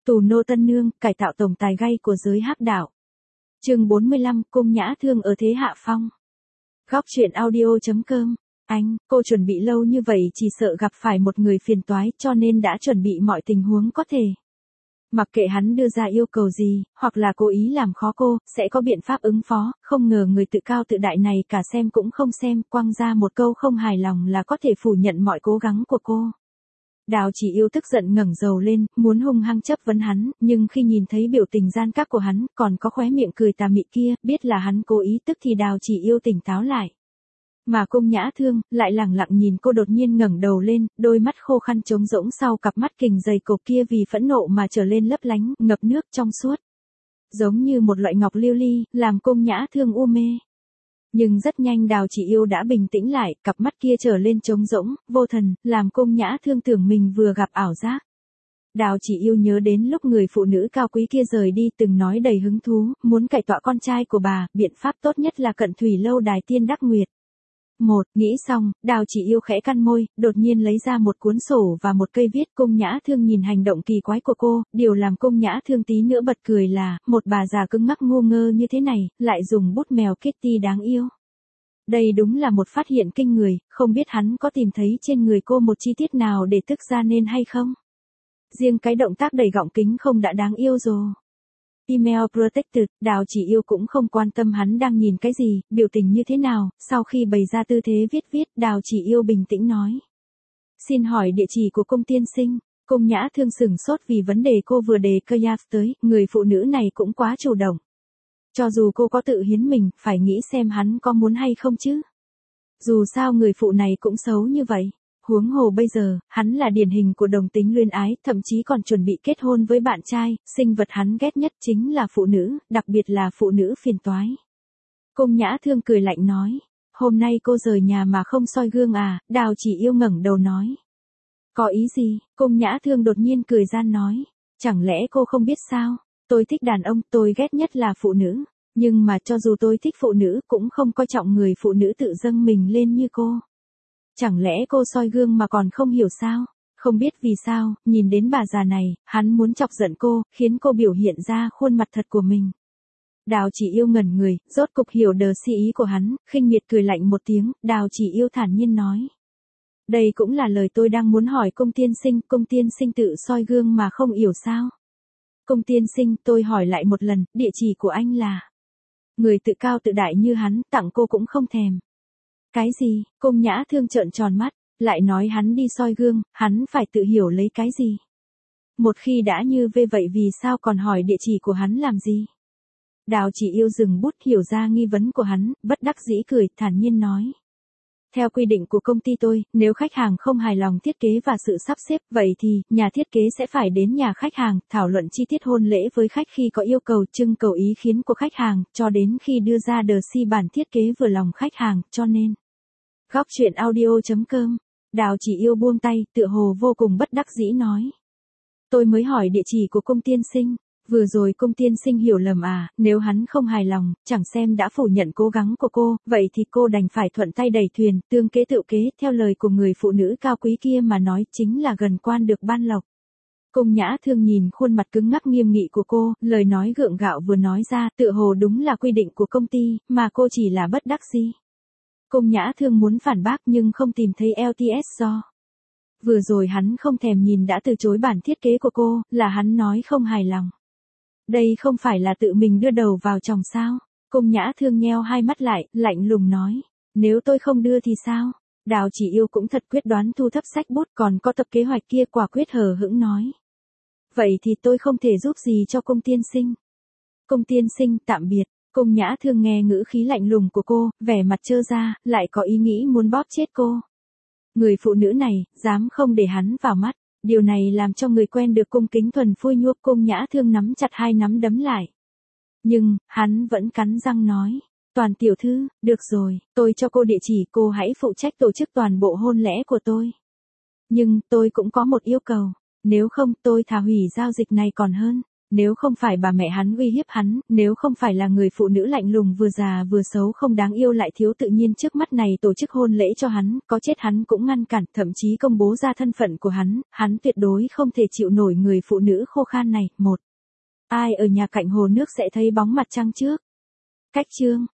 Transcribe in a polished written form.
Tù nô tân nương, cải tạo tổng tài gay của giới hắc đạo. Chương 45, cung nhã thương ở thế hạ phong. Góc truyện audio.com. Cô chuẩn bị lâu như vậy chỉ sợ gặp phải một người phiền toái cho nên đã chuẩn bị mọi tình huống có thể. Mặc kệ hắn đưa ra yêu cầu gì, hoặc là cố ý làm khó cô, sẽ có biện pháp ứng phó, không ngờ người tự cao tự đại này cả xem cũng không xem, quăng ra một câu không hài lòng là có thể phủ nhận mọi cố gắng của cô. Đào Chỉ Yêu tức giận ngẩng đầu lên, muốn hung hăng chất vấn hắn, nhưng khi nhìn thấy biểu tình gian các của hắn, còn có khóe miệng cười tà mị kia, biết là hắn cố ý tức thì Đào Chỉ Yêu tỉnh táo lại. Mà cung nhã thương, lại lẳng lặng nhìn cô đột nhiên ngẩng đầu lên, đôi mắt khô khăn trống rỗng sau cặp mắt kình dày cộp kia vì phẫn nộ mà trở lên lấp lánh, ngập nước trong suốt. Giống như một loại ngọc lưu ly, làm cung nhã thương u mê. Nhưng rất nhanh Đào Chỉ Yêu đã bình tĩnh lại, cặp mắt kia trở lên trống rỗng, vô thần, làm cung nhã thương tưởng mình vừa gặp ảo giác. Đào Chỉ Yêu nhớ đến lúc người phụ nữ cao quý kia rời đi từng nói đầy hứng thú, muốn cải tọa con trai của bà, biện pháp tốt nhất là cận thủy lâu đài tiên đắc nguyệt. Nghĩ xong, Đào Chỉ Yêu khẽ cắn môi, đột nhiên lấy ra một cuốn sổ và một cây viết. Cung nhã thương nhìn hành động kỳ quái của cô, điều làm cung nhã thương tí nữa bật cười là, một bà già cứng ngắc ngu ngơ như thế này, lại dùng bút mèo Kitty đáng yêu. Đây đúng là một phát hiện kinh người, không biết hắn có tìm thấy trên người cô một chi tiết nào để tức ra nên hay không? Riêng cái động tác đẩy gọng kính không đã đáng yêu rồi. Email protected, Đào Chỉ Yêu cũng không quan tâm hắn đang nhìn cái gì, biểu tình như thế nào, sau khi bày ra tư thế viết, Đào Chỉ Yêu bình tĩnh nói. Xin hỏi địa chỉ của cung tiên sinh. Cung nhã thương sửng sốt vì vấn đề cô vừa đề Kayaf tới, người phụ nữ này cũng quá chủ động. Cho dù cô có tự hiến mình, phải nghĩ xem hắn có muốn hay không chứ. Dù sao người phụ này cũng xấu như vậy. Huống hồ bây giờ, hắn là điển hình của đồng tính luyến ái, thậm chí còn chuẩn bị kết hôn với bạn trai, sinh vật hắn ghét nhất chính là phụ nữ, đặc biệt là phụ nữ phiền toái. Cung nhã thương cười lạnh nói, hôm nay cô rời nhà mà không soi gương à? Đào Chỉ Yêu ngẩng đầu nói. Có ý gì? Cung nhã thương đột nhiên cười gian nói, chẳng lẽ cô không biết sao? Tôi thích đàn ông, tôi ghét nhất là phụ nữ, nhưng mà cho dù tôi thích phụ nữ cũng không coi trọng người phụ nữ tự dâng mình lên như cô. Chẳng lẽ cô soi gương mà còn không hiểu sao? Không biết vì sao, nhìn đến bà già này, hắn muốn chọc giận cô, khiến cô biểu hiện ra khuôn mặt thật của mình. Đào Chỉ Yêu ngẩn người, rốt cục hiểu đờ si ý của hắn, khinh miệt cười lạnh một tiếng, Đào Chỉ Yêu thản nhiên nói. Đây cũng là lời tôi đang muốn hỏi cung tiên sinh tự soi gương mà không hiểu sao? Cung tiên sinh, tôi hỏi lại một lần, địa chỉ của anh là... Người tự cao tự đại như hắn, tặng cô cũng không thèm. Cái gì? Cung nhã thương trợn tròn mắt, lại nói hắn đi soi gương, hắn phải tự hiểu lấy cái gì? Một khi đã như vậy vì sao còn hỏi địa chỉ của hắn làm gì? Đào Chỉ Yêu dừng bút hiểu ra nghi vấn của hắn, bất đắc dĩ cười, thản nhiên nói. Theo quy định của công ty tôi, nếu khách hàng không hài lòng thiết kế và sự sắp xếp, vậy thì, nhà thiết kế sẽ phải đến nhà khách hàng, thảo luận chi tiết hôn lễ với khách khi có yêu cầu, trưng cầu ý kiến của khách hàng, cho đến khi đưa ra bản thiết kế vừa lòng khách hàng, cho nên. Góc truyện audio.com. Đào Chỉ Yêu buông tay, tựa hồ vô cùng bất đắc dĩ nói. Tôi mới hỏi địa chỉ của cung tiên sinh. Vừa rồi cung tiên sinh hiểu lầm à, nếu hắn không hài lòng, chẳng xem đã phủ nhận cố gắng của cô, vậy thì cô đành phải thuận tay đẩy thuyền, tương kế tự kế, theo lời của người phụ nữ cao quý kia mà nói chính là gần quan được ban lộc. Cung nhã thương nhìn khuôn mặt cứng ngắc nghiêm nghị của cô, lời nói gượng gạo vừa nói ra, tựa hồ đúng là quy định của công ty, mà cô chỉ là bất đắc dĩ. Cung nhã thương muốn phản bác nhưng không tìm thấy LTS do. Vừa rồi hắn không thèm nhìn đã từ chối bản thiết kế của cô, là hắn nói không hài lòng. Đây không phải là tự mình đưa đầu vào chồng sao? Cung nhã thương nheo hai mắt lại, lạnh lùng nói. Nếu tôi không đưa thì sao? Đào Chỉ Yêu cũng thật quyết đoán thu thấp sách bút, còn có tập kế hoạch kia quả quyết hờ hững nói. Vậy thì tôi không thể giúp gì cho cung tiên sinh. Cung tiên sinh, tạm biệt. Cung nhã thương nghe ngữ khí lạnh lùng của cô, vẻ mặt trơ ra, lại có ý nghĩ muốn bóp chết cô. Người phụ nữ này, dám không để hắn vào mắt. Điều này làm cho người quen được cung kính thuần phui nhuốc. Cung nhã thương nắm chặt hai nắm đấm lại. Nhưng, hắn vẫn cắn răng nói. Toàn tiểu thư, được rồi, tôi cho cô địa chỉ, cô hãy phụ trách tổ chức toàn bộ hôn lễ của tôi. Nhưng, tôi cũng có một yêu cầu. Nếu không, tôi thà hủy giao dịch này còn hơn. Nếu không phải bà mẹ hắn uy hiếp hắn, nếu không phải là người phụ nữ lạnh lùng vừa già vừa xấu không đáng yêu lại thiếu tự nhiên trước mắt này tổ chức hôn lễ cho hắn, có chết hắn cũng ngăn cản, thậm chí công bố ra thân phận của hắn tuyệt đối không thể chịu nổi người phụ nữ khô khan này. Ai ở nhà cạnh hồ nước sẽ thấy bóng mặt trăng trước? Cách chương